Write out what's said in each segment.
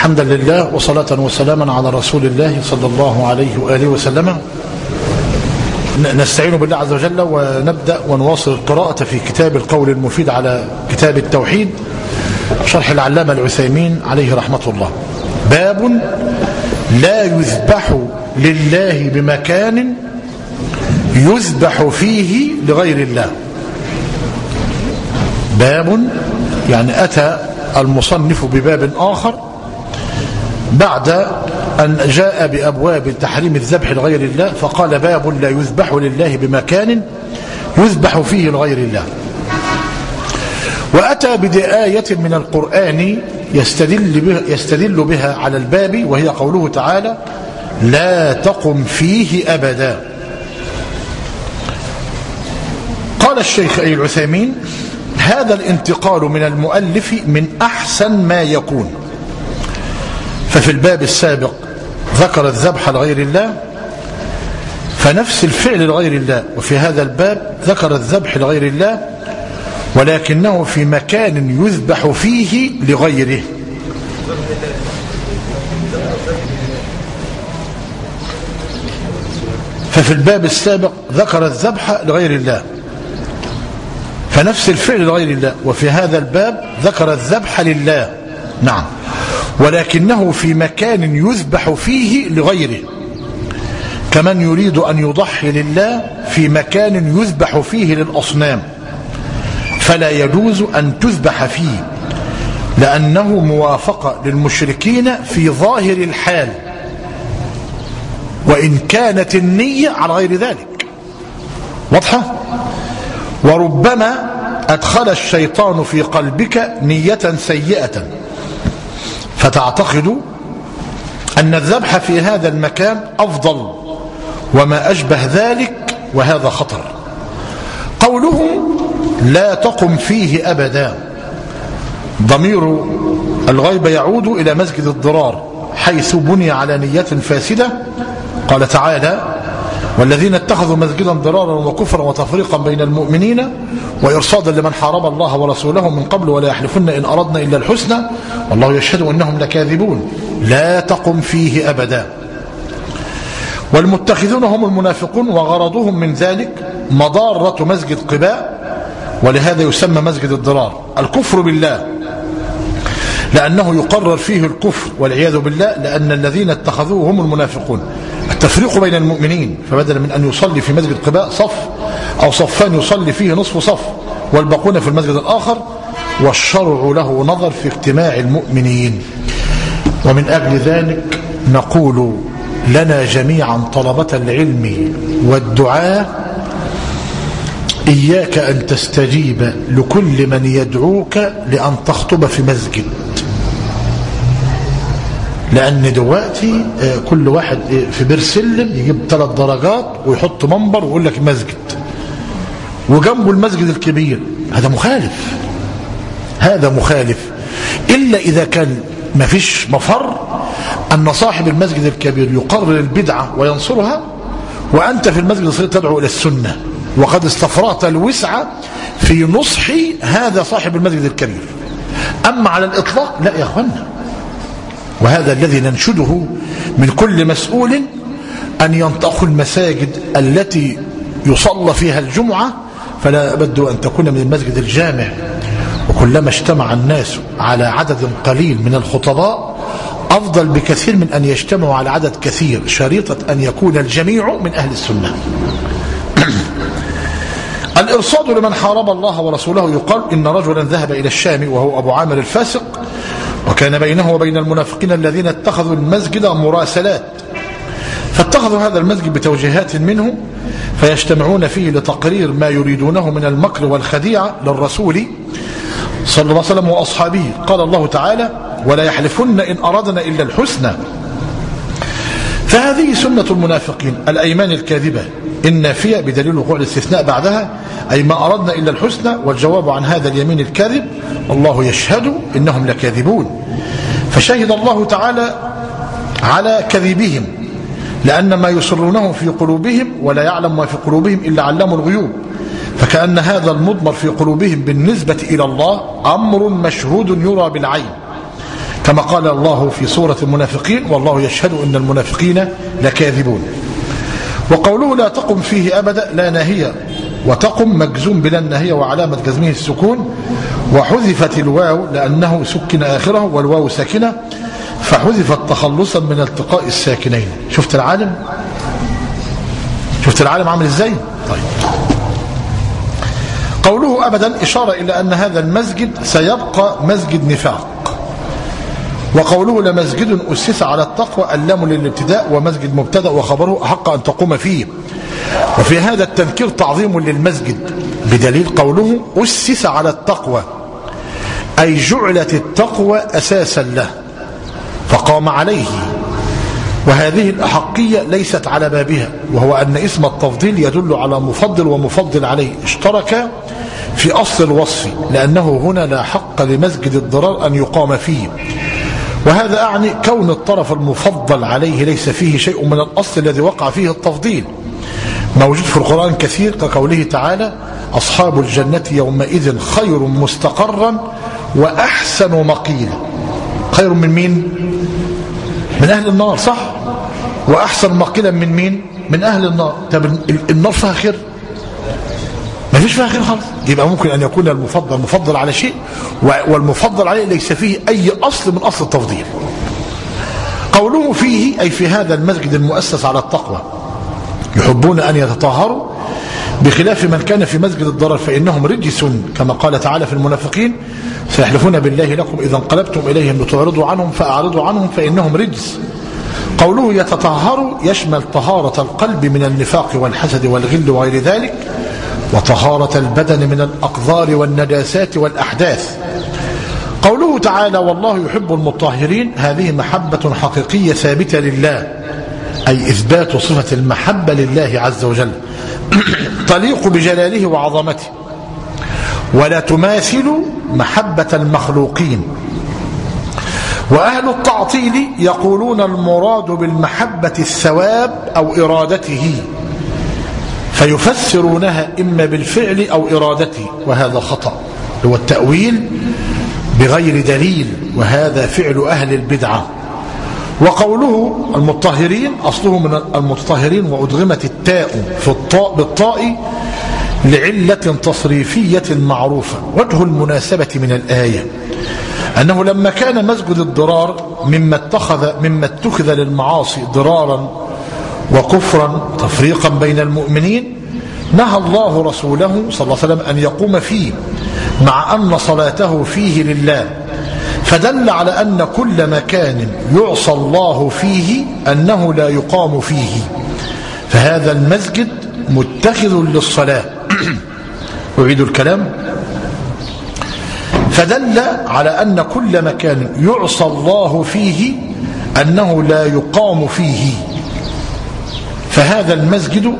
حمدا لله وصلاة وسلاما على رسول الله صلى الله عليه وآله وسلم. نستعين بالله عز وجل ونبدأ ونواصل القراءة في كتاب القول المفيد على كتاب التوحيد شرح العلامة العثيمين عليه رحمة الله. باب لا يذبح لله بمكان يذبح فيه لغير الله. باب يعني أتى المصنف بباب آخر بعد أن جاء بأبواب تحريم الذبح لغير الله، فقال باب لا يذبح لله بمكان يذبح فيه لغير الله. وأتى بآية من القرآن يستدل بها على الباب، وهي قوله تعالى لا تقم فيه أبدا. قال الشيخ أي العثيمين هذا الانتقال من المؤلف من أحسن ما يكون. ففي الباب السابق ذكر الذبح لغير الله فنفس الفعل لغير الله، وفي هذا الباب ذكر الذبح لغير الله ولكنه في مكان يذبح فيه لغيره. ففي الباب السابق ذكر الذبح لغير الله فنفس الفعل لغير الله، وفي هذا الباب ذكر الذبح لله، نعم، ولكنه في مكان يذبح فيه لغيره، كمن يريد أن يضحي لله في مكان يذبح فيه للأصنام، فلا يجوز أن تذبح فيه لأنه موافقة للمشركين في ظاهر الحال، وإن كانت النية على غير ذلك. واضحة؟ وربما أدخل الشيطان في قلبك نية سيئة فتعتقد أن الذبح في هذا المكان أفضل وما أشبه ذلك، وهذا خطر. قوله لا تقم فيه أبدا ضمير الغيبة يعود إلى مسجد الضرار حيث بني على نية فاسدة. قال تعالى والذين اتخذوا مسجدا ضرارا وكفرا وتفريقا بين المؤمنين وإرصادا لمن حارب الله ورسوله من قبل ولا يحلفن إن أردنا إلا الحسنى والله يشهد أنهم لكاذبون. لا تقم فيه أبدا. والمتخذون هم المنافقون، وغرضهم من ذلك مضارة مسجد قباء، ولهذا يسمى مسجد الضرار الكفر بالله، لأنه يقرر فيه الكفر والعياذ بالله، لأن الذين اتخذوه هم المنافقون. التفريق بين المؤمنين، فبدلا من أن يصلي في مسجد قباء صف أو صفان يصلي فيه نصف صف والباقون في المسجد الآخر، والشرع له نظر في اجتماع المؤمنين. ومن أجل ذلك نقول لنا جميعا طلبة العلم والدعاء إياك أن تستجيب لكل من يدعوك لأن تخطب في مسجد، لأن دلوقتي كل واحد في بير سلم يجيب 3 درجات ويحط منبر ويقول لك مسجد وجنبه المسجد الكبير. هذا مخالف، هذا مخالف، إلا إذا كان ما فيش مفر أن صاحب المسجد الكبير يقرر البدعة وينصرها، وأنت في المسجد الصغير تدعو إلى السنة، وقد استفرغت الوسع في نصح هذا صاحب المسجد الكبير. أما على الإطلاق لا يا أخوانا، وهذا الذي ننشده من كل مسؤول أن ينتقوا المساجد التي يصلى فيها الجمعة، فلا بد أن تكون من المسجد الجامع. وكلما اجتمع الناس على عدد قليل من الخطباء أفضل بكثير من أن يجتمعوا على عدد كثير، شريطة أن يكون الجميع من أهل السنة. الإرصاد لمن حارب الله ورسوله. يقال إن رجلا ذهب إلى الشام وهو أبو عامر الفاسق، وكان بينه وبين المنافقين الذين اتخذوا المسجد مراسلات، فاتخذوا هذا المسجد بتوجيهات منه فيجتمعون فيه لتقرير ما يريدونه من المكر والخديعة للرسول صلى الله عليه وسلم وأصحابه. قال الله تعالى ولا يحلفن إن أردنا إلا الحسنى. فهذه سنة المنافقين، الأيمان الكاذبة النافية بدليل وقوع الاستثناء بعدها، أي ما أردنا إلا الحسنى، والجواب عن هذا اليمين الكاذب الله يشهد إنهم لكاذبون. فشهد الله تعالى على كذبهم، لأن ما يسرونه في قلوبهم ولا يعلم ما في قلوبهم إلا علام الغيوب، فكأن هذا المضمر في قلوبهم بالنسبة إلى الله أمر مشهود يرى بالعين، كما قال الله في سورة المنافقين والله يشهد إن المنافقين لكاذبون. وقوله لا تقم فيه أبدا لا ناهية، وتقم مجزوم بلا الناهية وعلامة جزمه السكون، وحذفت الواو لأنه سكن آخره والواو ساكنة فحذفت تخلصا من التقاء الساكنين. شفت العالم عامل ازاي؟ طيب. قوله أبدا إشارة إلى أن هذا المسجد سيبقى مسجد نفاق. وقوله لمسجد أسس على التقوى اللام للابتداء ومسجد مبتدأ وخبره أحق أن تقوم فيه. وفي هذا التنكير تعظيم للمسجد بدليل قوله أسس على التقوى أي جعلت التقوى أساسا له فقام عليه. وهذه الأحقية ليست على بابها، وهو أن اسم التفضيل يدل على مفضل ومفضل عليه اشترك في أصل الوصف، لأنه هنا لا حق لمسجد الضرار أن يقام فيه. وهذا أعني كون الطرف المفضل عليه ليس فيه شيء من الأصل الذي وقع فيه التفضيل، موجود في القرآن كثير كقوله تعالى أصحاب الجنة يومئذ خير مستقرا وأحسن مقيلا. خير من مين؟ من أهل النار، صح؟ وأحسن مقيلا من مين؟ من أهل النار. طب النار فيها خير؟ ما فيش فيها خير خالص. يبقى ممكن أن يكون المفضل مفضل على شيء والمفضل عليه ليس فيه أي أصل من أصل التفضيل. قوله فيه أي في هذا المسجد المؤسس على التقوى يحبون أن يتطهروا بخلاف من كان في مسجد الضرر فإنهم رجس، كما قال تعالى في المنافقين سيحلفون بالله لكم إذا انقلبتم إليهم لتعرضوا عنهم فأعرضوا عنهم فإنهم رجس. قوله يتطهر يشمل طهارة القلب من النفاق والحسد والغل وغير ذلك، وطهارة البدن من الأقذار والنجاسات والأحداث. قوله تعالى والله يحب المطهرين هذه محبة حقيقية ثابتة لله، أي إثبات صفة المحبة لله عز وجل تليق بجلاله وعظمته، ولا تماثل محبة المخلوقين. وأهل التعطيل يقولون المراد بالمحبة الثواب أو إرادته، فيفسرونها إما بالفعل أو إرادته، وهذا خطأ، هو التأويل بغير دليل، وهذا فعل أهل البدعة. وقوله المطهرين أصله من المطهرين وأدغمت التاء في الطاء بالطاء لعلة تصريفية معروفة. وجه المناسبة من الآية أنه لما كان مسجد الضرار مما اتخذ للمعاصي ضرارا وكفرا تفريقا بين المؤمنين نهى الله رسوله صلى الله عليه وسلم أن يقوم فيه، مع أن صلاته فيه لله، فدل على أن كل مكان يعصى الله فيه أنه لا يقام فيه، فهذا المسجد متخذ للصلاة. أعيد الكلام. فدل على أن كل مكان يعصى الله فيه أنه لا يقام فيه، فهذا المسجد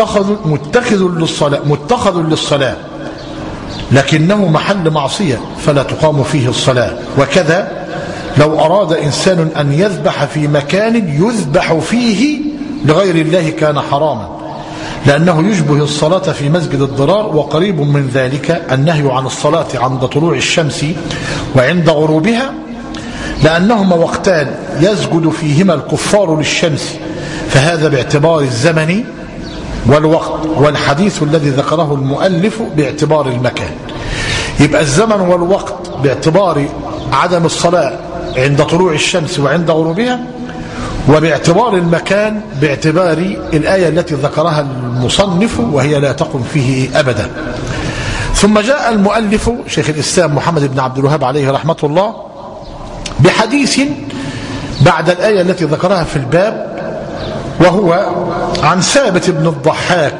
متخذ للصلاة لكنه محل معصية فلا تقام فيه الصلاة. وكذا لو أراد إنسان أن يذبح في مكان يذبح فيه لغير الله كان حراما، لأنه يشبه الصلاة في مسجد الضرار. وقريب من ذلك النهي عن الصلاة عند طلوع الشمس وعند غروبها، لأنهما وقتان يسجد فيهما الكفار للشمس، فهذا باعتبار الزمن والوقت، والحديث الذي ذكره المؤلف باعتبار المكان. يبقى الزمن والوقت باعتبار عدم الصلاة عند طلوع الشمس وعند غروبها، وباعتبار المكان باعتبار الآية التي ذكرها المصنف وهي لا تقم فيه أبدا. ثم جاء المؤلف شيخ الإسلام محمد بن عبد الوهاب عليه رحمة الله بحديث بعد الآية التي ذكرها في الباب، وهو عن ثابت بن الضحاك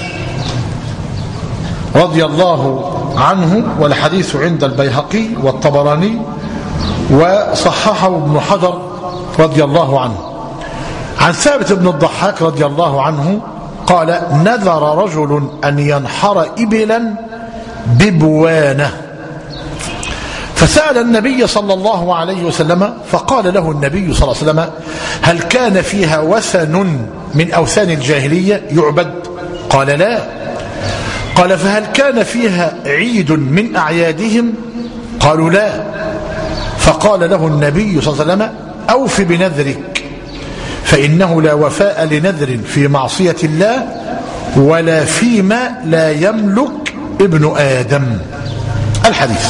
رضي الله عنه، والحديث عند البيهقي والطبراني وصححه ابن حجر رضي الله عنه. عن ثابت بن الضحاك رضي الله عنه قال نذر رجل أن ينحر إبلا ببوانة، فسأل النبي صلى الله عليه وسلم فقال له النبي صلى الله عليه وسلم هل كان فيها وثن من أوثان الجاهلية يعبد؟ قال لا. قال فهل كان فيها عيد من أعيادهم؟ قالوا لا. فقال له النبي صلى الله عليه وسلم أوف بنذرك فإنه لا وفاء لنذر في معصية الله ولا فيما لا يملك ابن آدم. الحديث.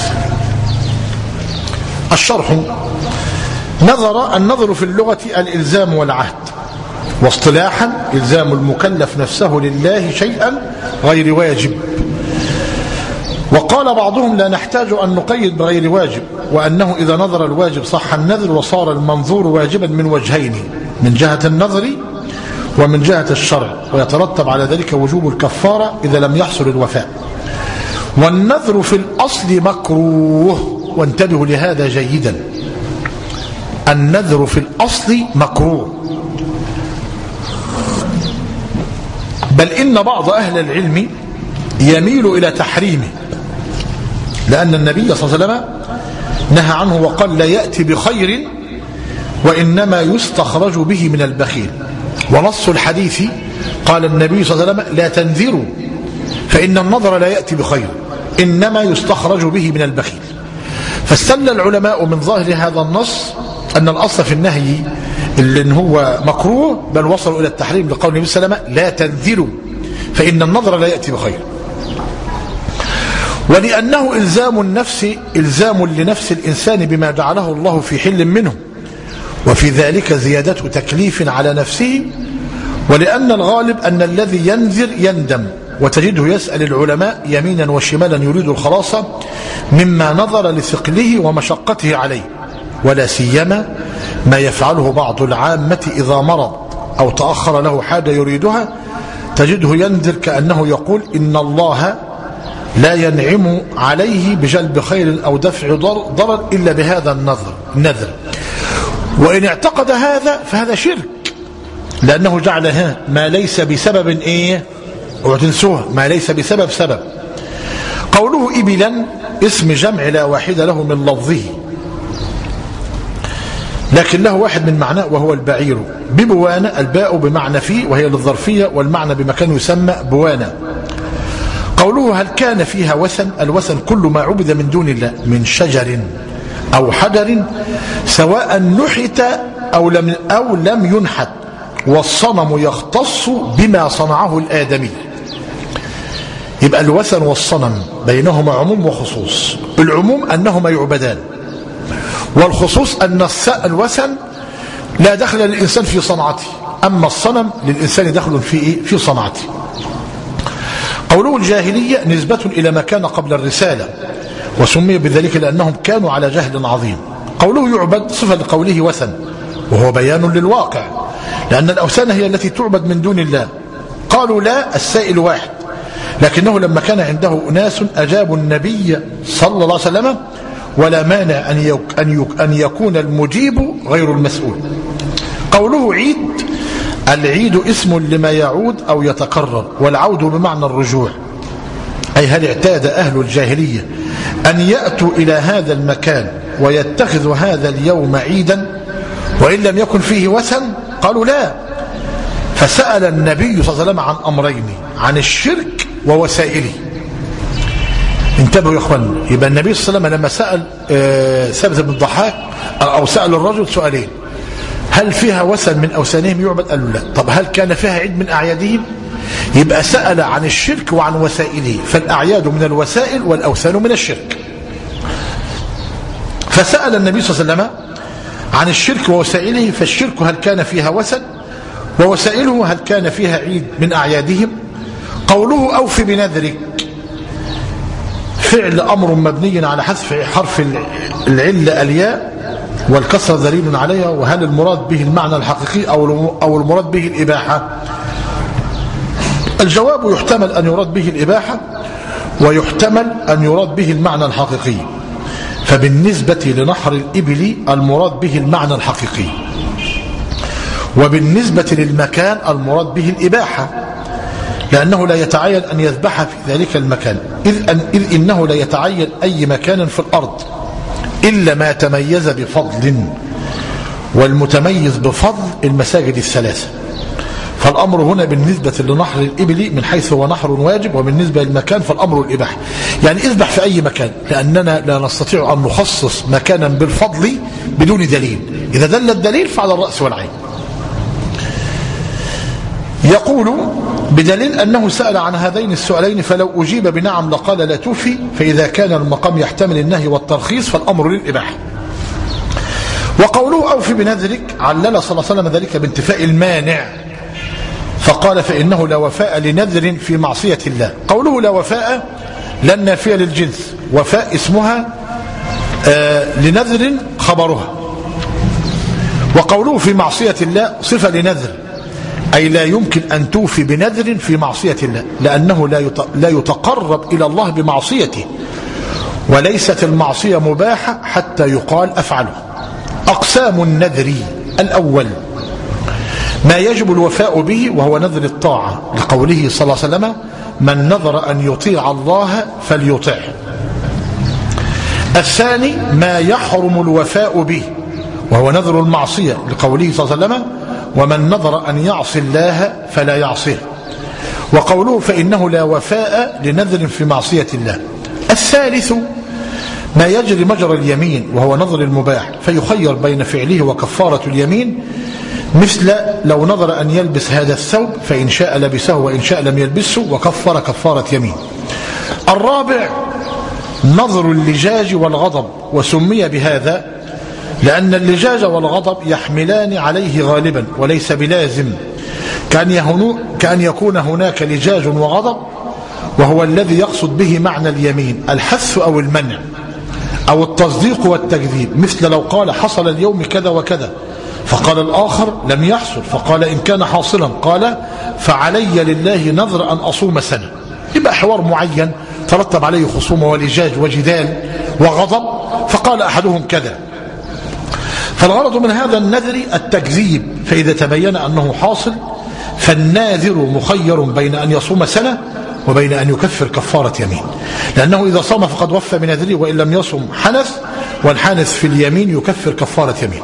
الشرح. النظر في اللغة الإلزام والعهد، واصطلاحا إلزام المكلف نفسه لله شيئا غير واجب. وقال بعضهم لا نحتاج أن نقيد بغير واجب، وأنه إذا نظر الواجب صح النذر وصار المنظور واجبا من وجهين، من جهة النظر ومن جهة الشرع، ويترتب على ذلك وجوب الكفارة إذا لم يحصل الوفاء. والنذر في الأصل مكروه، وانتبهوا لهذا جيدا، النذر في الأصل مكروه، بل إن بعض أهل العلم يميل إلى تحريمه، لأن النبي صلى الله عليه وسلم نهى عنه وقال لا يأتي بخير وإنما يستخرج به من البخيل. ونص الحديث قال النبي صلى الله عليه وسلم لا تنذروا فإن النظر لا يأتي بخير إنما يستخرج به من البخيل. فاستدل العلماء من ظاهر هذا النص أن الأصل في النهي اللي هو مكروه، بل وصلوا إلى التحريم لقول النبي صلى الله عليه وسلم لا تنذروا فإن النظر لا يأتي بخير. ولأنه إلزام لنفس الإنسان بما جعله الله في حل منه، وفي ذلك زيادة تكليف على نفسه. ولأن الغالب أن الذي ينذر يندم، وتجده يسأل العلماء يمينا وشمالا يريد الخلاص مما نظر لثقله ومشقته عليه، ولا سيما ما يفعله بعض العامة إذا مرض أو تأخر له حاجة يريدها، تجده ينذر كأنه يقول إن الله لا ينعم عليه بجلب خير أو دفع ضرر إلا بهذا النذر. وإن اعتقد هذا فهذا شرك، لأنه جعل ما ليس بسبب وتنسوه ما ليس بسبب سبب. قوله إبلا اسم جمع لا واحد له من لفظه، لكن له واحد من معناه وهو البعير. ببوانة الباء بمعنى فيه وهي للظرفية، والمعنى بمكان يسمى بوانة. قوله هل كان فيها وثن، الوثن كل ما عبد من دون الله من شجر أو حجر سواء نحت أو لم ينحت، والصنم يختص بما صنعه الآدمي. يبقى الوثن والصنم بينهما عموم وخصوص. العموم أنهما يعبدان، والخصوص أن الوثن لا دخل للإنسان في صنعته، أما الصنم للإنسان دخل في صنعته. قوله الجاهلية نسبة إلى ما كان قبل الرسالة، وسمي بذلك لأنهم كانوا على جهل عظيم. قوله يعبد صفة لقوله وثن، وهو بيان للواقع، لأن الأوثان هي التي تعبد من دون الله. قالوا لا، السائل واحد، لكنه لما كان عنده أناس أجابوا النبي صلى الله عليه وسلم، ولا مانع أن يكون المجيب غير المسؤول. قوله عيد، العيد اسم لما يعود أو يتكرر، والعود بمعنى الرجوع. أي هل اعتاد أهل الجاهلية أن يأتوا إلى هذا المكان ويتخذوا هذا اليوم عيدا وإن لم يكن فيه وثن؟ قالوا لا. فسأل النبي صلى الله عليه وسلم عن أمرين، عن الشرك ووسائله. انتبهوا يا اخوان، يبقى النبي صلى الله عليه وسلم لما سأل ثابت بن الضحاك أو سأل الرجل سؤالين، هل فيها وثن من أوثانهم يعبد؟ قالوا لا. طب هل كان فيها عيد من أعيادهم؟ يبقى سأل عن الشرك وعن وسائله، فالأعياد من الوسائل والأوثان من الشرك. فسأل النبي صلى الله عليه وسلم عن الشرك ووسائله، فالشرك هل كان فيها وثن، ووسائله هل كان فيها عيد من أعيادهم. قوله أوف بنذرك، فعل أمر مبني على حذف حرف العلة الياء والكسر دليل عليها. وهل المراد به المعنى الحقيقي أو المراد به الإباحة؟ الجواب يحتمل أن يراد به الإباحة، ويحتمل أن يراد به المعنى الحقيقي. فبالنسبة لنحر الإبل المراد به المعنى الحقيقي، وبالنسبة للمكان المراد به الإباحة، لأنه لا يتعين أن يذبح في ذلك المكان، إذ إنه لا يتعين أي مكان في الأرض إلا ما تميز بفضل، والمتميز بفضل المساجد الثلاثة. فالأمر هنا بالنسبة لنحر الإبل من حيث هو نحر واجب، وبالنسبة للمكان فالأمر الإباحة. يعني اذبح في أي مكان، لأننا لا نستطيع أن نخصص مكانا بالفضل بدون دليل. إذا دل الدليل فعلى الرأس والعين. يقول بدليل أنه سأل عن هذين السؤالين فلو أجيب بنعم لقال لا توفي، فإذا كان المقام يحتمل النهي والترخيص فالأمر للإباحة. وقوله أوفي بنذرك علل صلى الله عليه وسلم ذلك بانتفاء المانع، فقال فإنه لا وفاء لنذر في معصية الله. قوله لا وفاء لن نافية للجنس، وفاء اسمها لنذر خبرها. وقوله في معصية الله صفة لنذر، أي لا يمكن أن توفي بنذر في معصية الله، لأنه لا يتقرب إلى الله بمعصيته، وليست المعصية مباحة حتى يقال أفعله. أقسام النذر: الأول ما يجب الوفاء به وهو نذر الطاعة، لقوله صلى الله عليه وسلم من نذر أن يطيع الله فليطعه. الثاني ما يحرم الوفاء به وهو نذر المعصية، لقوله صلى الله عليه وسلم ومن نذر أن يعصي الله فلا يعصيه، وقوله فإنه لا وفاء لنذر في معصية الله. الثالث ما يجري مجرى اليمين وهو نذر المباح، فيخير بين فعله وكفارة اليمين، مثل لو نذر أن يلبس هذا الثوب فإن شاء لبسه وإن شاء لم يلبسه وكفر كفارة يمين. الرابع نذر اللجاج والغضب، وسمي بهذا لأن اللجاج والغضب يحملان عليه غالبا وليس بلازم، كأن يكون هناك لجاج وغضب، وهو الذي يقصد به معنى اليمين الحث أو المنع أو التصديق والتكذيب، مثل لو قال حصل اليوم كذا وكذا فقال الآخر لم يحصل، فقال إن كان حاصلا قال فعلي لله نذر أن أصوم سنة. يبقى حوار معين ترتب عليه خصومة ولجاج وجدال وغضب، فقال أحدهم كذا. فالغرض من هذا النذر التكذيب، فإذا تبين أنه حاصل فالناذر مخير بين أن يصوم سنة وبين أن يكفر كفارة يمين، لأنه إذا صام فقد وفى بنذره، وإن لم يصم حنث، والحانث في اليمين يكفر كفارة يمين.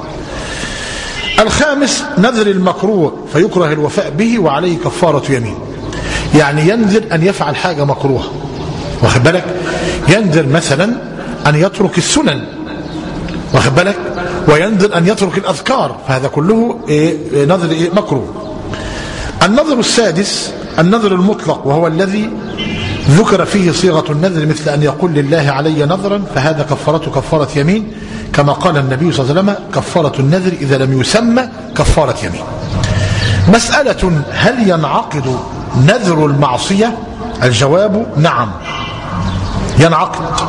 الخامس نذر المكروه، فيكره الوفاء به وعليه كفارة يمين. يعني ينذر أن يفعل حاجة مكروهة، واخد بالك، ينذر مثلا أن يترك السنن، واخد بالك، وينذر أن يترك الأذكار، فهذا كله نذر مكروه. النذر السادس النذر المطلق، وهو الذي ذكر فيه صيغة النذر، مثل أن يقول لله علي نذرا، فهذا كفارته كفارة يمين، كما قال النبي صلى الله عليه وسلم كفارة النذر إذا لم يسمى كفارة يمين. مسألة: هل ينعقد نذر المعصية؟ الجواب: نعم ينعقد،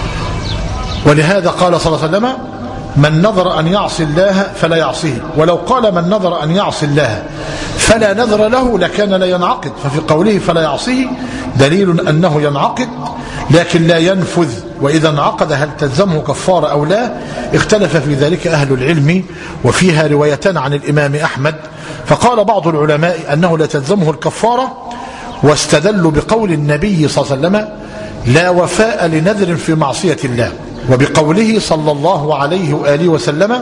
ولهذا قال صلى الله عليه وسلم من نذر أن يعصي الله فلا يعصيه، ولو قال من نذر أن يعصي الله فلا نذر له لكان لا ينعقد، ففي قوله فلا يعصيه دليل أنه ينعقد لكن لا ينفذ، وإذا انعقد هل تلزمه كفارة أو لا؟ اختلف في ذلك أهل العلم، وفيها روايتان عن الإمام أحمد، فقال بعض العلماء أنه لا تلزمه الكفارة، واستدلوا بقول النبي صلى الله عليه وسلم لا وفاء لنذر في معصية الله، وبقوله صلى الله عليه وآله وسلم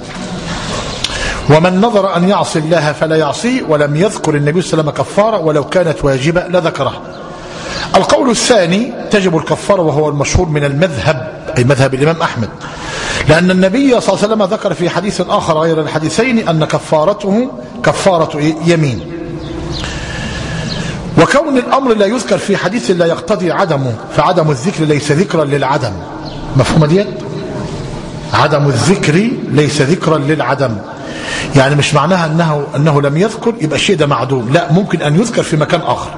ومن نظر أن يعصي الله فلا يعصيه، ولم يذكر النبي صلى الله عليه وسلم كفارة، ولو كانت واجبة لذكرها. القول الثاني تجب الكفارة، وهو المشهور من المذهب، أي مذهب الإمام أحمد، لأن النبي صلى الله عليه وسلم ذكر في حديث آخر غير الحديثين أن كفارته كفارة يمين. وكون الأمر لا يذكر في حديث لا يقتضي عدمه، فعدم الذكر ليس ذكرا للعدم. مفهوم ديت؟ عدم الذكر ليس ذكرا للعدم، يعني مش معناها أنه لم يذكر يبقى الشيء ده معدوم، لا، ممكن أن يذكر في مكان آخر.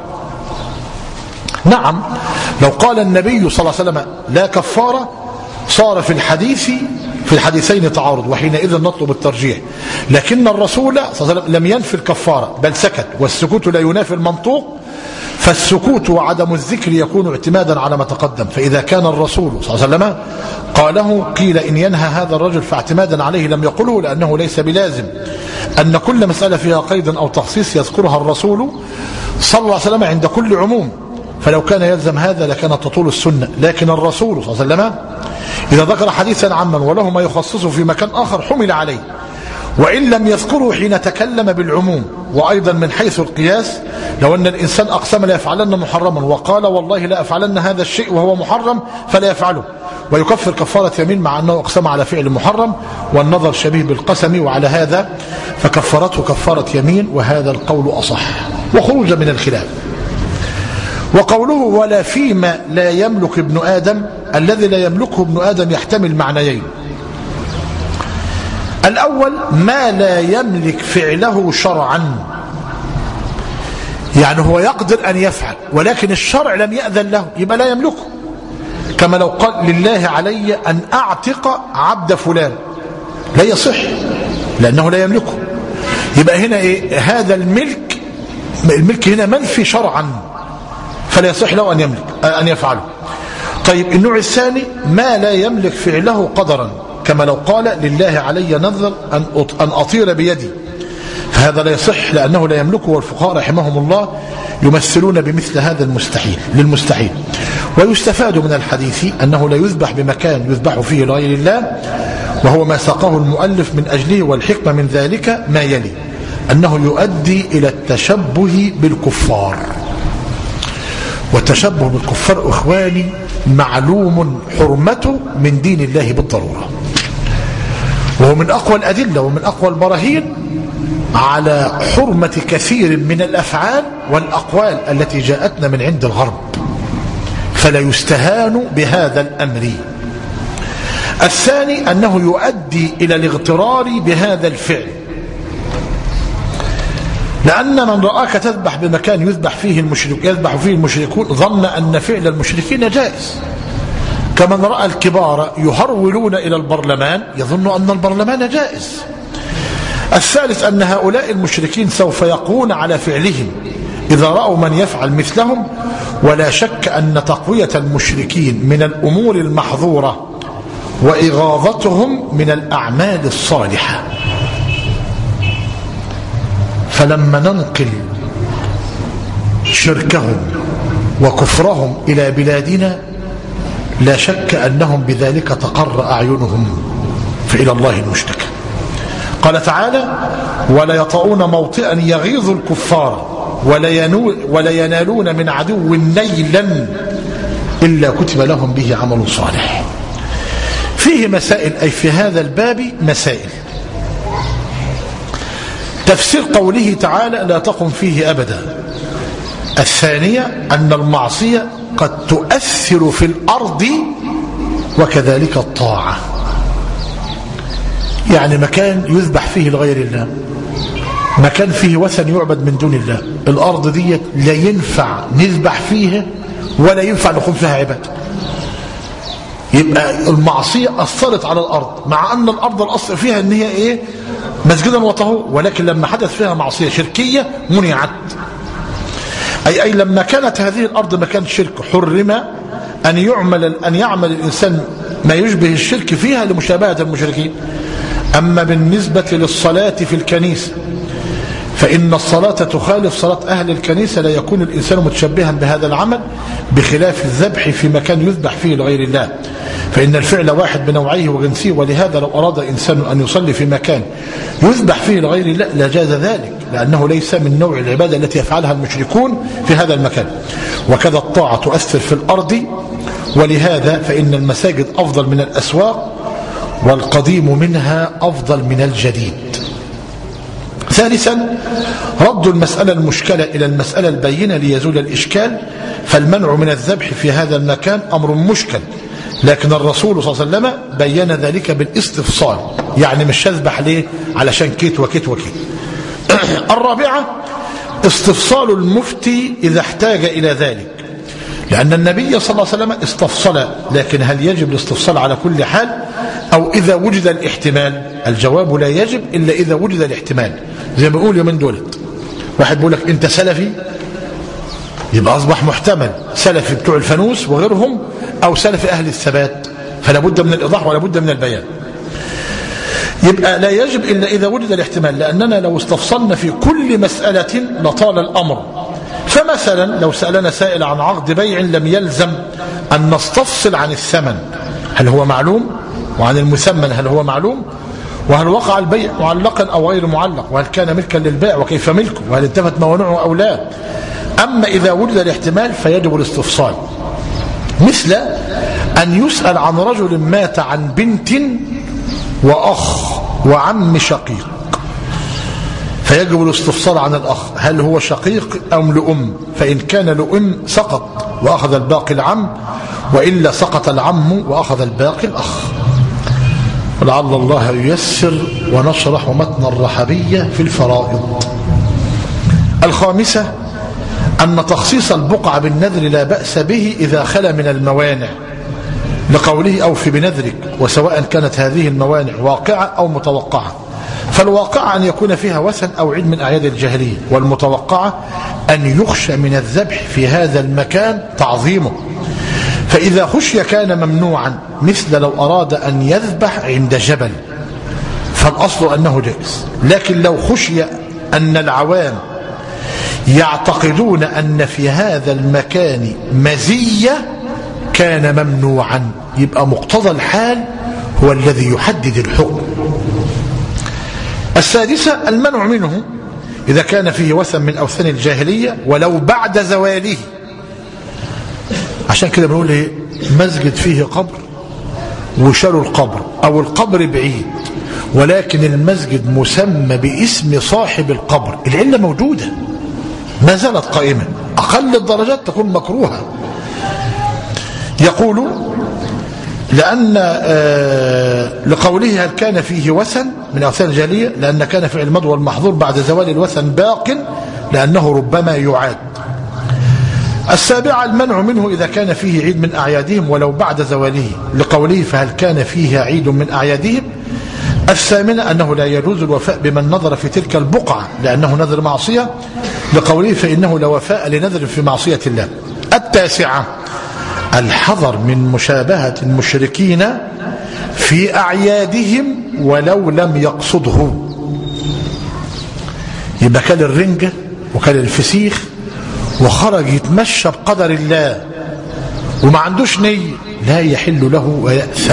نعم، لو قال النبي صلى الله عليه وسلم لا كفارة صار في الحديثين تعارض، وحينئذ نطلب الترجيح، لكن الرسول صلى الله عليه وسلم لم ينفي الكفارة بل سكت، والسكوت لا ينافي المنطوق، فالسكوت وعدم الذكر يكون اعتمادا على ما تقدم، فإذا كان الرسول صلى الله عليه وسلم قاله قيل إن ينهى هذا الرجل فاعتمادا عليه لم يقله، لأنه ليس بلازم أن كل مسألة فيها قيد أو تخصيص يذكرها الرسول صلى الله عليه وسلم عند كل عموم، فلو كان يلزم هذا لكانت تطول السنة، لكن الرسول صلى الله عليه وسلم إذا ذكر حديثا عاما وله ما يخصصه في مكان آخر حمل عليه، وإن لم يذكره حين تكلم بالعموم. وأيضا من حيث القياس لو أن الإنسان أقسم لا يفعلن محرما وقال والله لا أفعلن هذا الشيء وهو محرم فلا يفعله، ويكفر كفارة يمين مع أنه أقسم على فعل محرم، والنظر شبيه بالقسم، وعلى هذا فكفرته كفارة يمين، وهذا القول أصح وخروج من الخلاف. وقوله ولا فيما لا يملك ابن آدم، الذي لا يملكه ابن آدم يحتمل معنيين. الأول ما لا يملك فعله شرعا، يعني هو يقدر أن يفعل ولكن الشرع لم يأذن له، يبقى لا يملكه. كما لو قال لله علي أن أعتق عبد فلان، لا يصح لأنه لا يملكه. يبقى هنا إيه؟ هذا الملك هنا منفي شرعا، فلا يصح له أن يملك أن يفعله. طيب النوع الثاني ما لا يملك فعله قدرا، كما لو قال لله علي نذر أن أطير بيدي، فهذا لا يصح لأنه لا يملكه. والفقهاء رحمهم الله يمثلون بمثل هذا للمستحيل. ويستفاد من الحديث أنه لا يذبح بمكان يذبح فيه لغير الله، وهو ما ساقه المؤلف من أجله. والحكمة من ذلك ما يلي: أنه يؤدي إلى التشبه بالكفار. والتشبه بالكفار إخواني معلوم حرمته من دين الله بالضرورة، وهو من أقوى الأدلة ومن أقوى البراهين على حرمة كثير من الأفعال والأقوال التي جاءتنا من عند الغرب، فلا يستهان بهذا الأمر. الثاني أنه يؤدي إلى الاغترار بهذا الفعل، لأن من رآك تذبح بمكان يذبح فيه المشركون ظن أن فعل المشركين جائز، كمن رأى الكبار يهرولون إلى البرلمان يظن أن البرلمان جائز. الثالث أن هؤلاء المشركين سوف يقوون على فعلهم إذا رأوا من يفعل مثلهم. ولا شك أن تقوية المشركين من الأمور المحظورة وإغاظتهم من الأعمال الصالحة. فلما ننقل شركهم وكفرهم إلى بلادنا لا شك أنهم بذلك تقر أعينهم، فإلى الله المشتكى. قال تعالى: ولا يطؤون موطئا يغيظ الكفار ولا ينالون من عدو نيلا إلا كتب لهم به عمل صالح. فيه مسائل، أي في هذا الباب مسائل. تفسير قوله تعالى لا تقم فيه أبدا. الثانية أن المعصية قد تؤثر في الأرض وكذلك الطاعة، يعني مكان يذبح فيه لغير الله، مكان فيه وثن يعبد من دون الله، الأرض دي لا ينفع نذبح فيها ولا ينفع نقوم فيها عبادة. يبقى المعصية أثرت على الأرض، مع أن الأرض الأصل فيها أن هي إيه؟ مسجدا وطهور، ولكن لما حدث فيها معصية شركية منعت. أي لما كانت هذه الأرض مكان شرك حرم أن يعمل الإنسان ما يشبه الشرك فيها لمشابهة المشركين. أما بالنسبة للصلاة في الكنيسة فإن الصلاة تخالف صلاة أهل الكنيسة، لا يكون الإنسان متشبها بهذا العمل، بخلاف الذبح في مكان يذبح فيه لغير الله، فإن الفعل واحد بنوعيه وجنسيه. ولهذا لو أراد إنسان أن يصلي في مكان يذبح فيه لغير الله لجاز ذلك، لأنه ليس من نوع العبادة التي يفعلها المشركون في هذا المكان. وكذا الطاعة تؤثر في الأرض، ولهذا فإن المساجد أفضل من الأسواق، والقديم منها أفضل من الجديد. ثالثا رد المسألة المشكلة إلى المسألة البينة ليزول الإشكال. فالمنع من الذبح في هذا المكان أمر مشكل، لكن الرسول صلى الله عليه وسلم بين ذلك بالاستفصال، يعني مش يذبح ليه علشان كيت وكيت وكيت. الرابعة استفصال المفتي إذا احتاج إلى ذلك، لأن النبي صلى الله عليه وسلم استفصل، لكن هل يجب الاستفصال على كل حال أو إذا وجد الاحتمال؟ الجواب لا يجب إلا إذا وجد الاحتمال. زي ما بقول يومين دولت واحد بيقول لك أنت سلفي، يبقى أصبح محتمل سلفي بتوع الفانوس وغيرهم أو سلفي أهل الثبات، فلا بد من الإيضاح ولا بد من البيان. يبقى لا يجب إلا إذا وجد الاحتمال، لأننا لو استفصلنا في كل مسألة لطال الأمر. فمثلا لو سألنا سائل عن عقد بيع لم يلزم أن نستفصل عن الثمن هل هو معلوم، وعن المثمن هل هو معلوم، وهل وقع البيع معلقا أو غير معلق، وهل كان ملكا للبائع وكيف ملكه، وهل انتفت موانعه أو لا. أما إذا وجد الاحتمال فيجب الاستفصال، مثل أن يسأل عن رجل مات عن بنت وأخ وعم شقيق، فيجب الاستفصال عن الأخ هل هو شقيق أم لأم، فإن كان لأم سقط وأخذ الباقي العم، وإلا سقط العم وأخذ الباقي الأخ. ولعل الله ييسر ونشرح متن الرحبية في الفرائض. الخامسة أن تخصيص البقعة بالنذر لا بأس به إذا خلا من الموانع، لقوله أوفي بنذرك، وسواء كانت هذه الموانع واقعة أو متوقعة. فالواقعة أن يكون فيها وثن أو عيد من أعياد الجاهلية، والمتوقعة أن يخشى من الذبح في هذا المكان تعظيمه، فإذا خشي كان ممنوعا، مثل لو أراد أن يذبح عند جبل فالأصل أنه جائز. لكن لو خشي أن العوام يعتقدون أن في هذا المكان مزية كان ممنوعا، يبقى مقتضى الحال هو الذي يحدد الحكم. السادسة المنع منه إذا كان فيه وثن من أوثان الجاهلية ولو بعد زواله. عشان كده بنقول ايه، مسجد فيه قبر وشالوا القبر، أو القبر بعيد ولكن المسجد مسمى باسم صاحب القبر، العلة موجودة ما زالت قائمة، أقل الدرجات تكون مكروهة. يقول لأن لقوله هل كان فيه وثن من أوثان الجاهلية، لأن كان فعل المضى والمحظور بعد زوال الوثن باق، لأنه ربما يعاد. السابعة المنع منه إذا كان فيه عيد من أعيادهم ولو بعد زواله، لقوله فهل كان فيه عيد من أعيادهم. الثامنة أنه لا يجوز الوفاء بمن نظر في تلك البقعة لأنه نذر معصية، لقوله فإنه لا وفاء لنذر في معصية الله. التاسعة الحذر من مشابهة المشركين في أعيادهم ولو لم يقصده. يبقى كان الرنجة وكان الفسيخ وخرج يتمشى بقدر الله وما عندوش نية، لا يحل له ويأثم،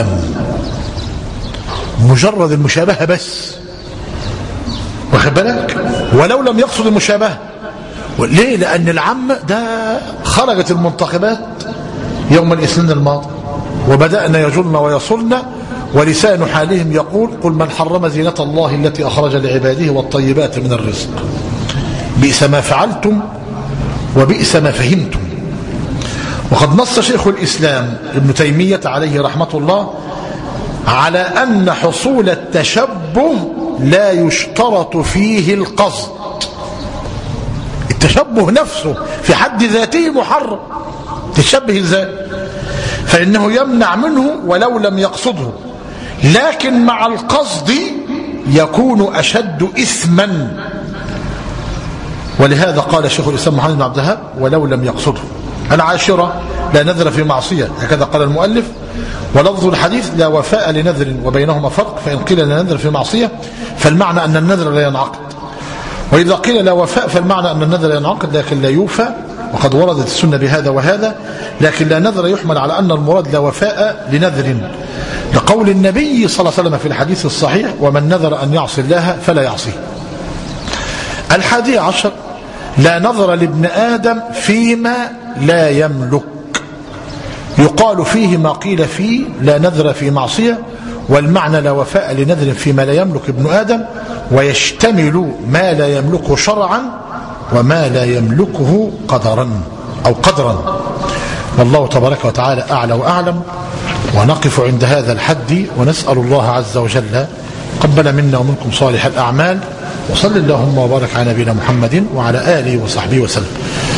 مجرد المشابهة بس، واخد بالك، ولو لم يقصد المشابهة. ليه؟ لأن العم ده خرجت المنتخبات يوم الاثنين الماضي وبدأنا يجلن ويصلن، ولسان حالهم يقول قل من حرم زينة الله التي أخرج لعباده والطيبات من الرزق، بئس ما فعلتم وبئس ما فهمتم. وقد نص شيخ الإسلام ابن تيمية عليه رحمة الله على أن حصول التشبه لا يشترط فيه القصد، التشبه نفسه في حد ذاته محرم، تشبه ازاي؟ فإنه يمنع منه ولو لم يقصده، لكن مع القصد يكون أشد إثما. ولهذا قال شيخ الإسلام محمد بن عبد الوهاب ولو لم يقصده. العاشرة لا نذر في معصية، هكذا قال المؤلف. ولفظ الحديث لا وفاء لنذر وبينهما فرق، فإن قيل لا نذر في معصية فالمعنى أن النذر لا ينعقد، وإذا قيل لا وفاء فالمعنى أن النذر ينعقد لكن لا يوفى، وقد وردت السنة بهذا وهذا. لكن لا نذر يحمل على أن المراد لا وفاء لنذر، لقول النبي صلى الله عليه وسلم في الحديث الصحيح ومن نذر أن يعصي الله فلا يعصيه. 11 لا نذر لابن آدم فيما لا يملك، يقال فيه ما قيل فيه لا نذر في معصية، والمعنى لا وفاء لنذر فيما لا يملك ابن آدم، ويشتمل ما لا يملكه شرعا وما لا يملكه قدرا أو قدرا. والله تبارك وتعالى أعلى وأعلم، ونقف عند هذا الحد، ونسأل الله عز وجل قبل منا ومنكم صالح الأعمال، وصل اللهم وبارك على نبينا محمد وعلى آله وصحبه وسلم.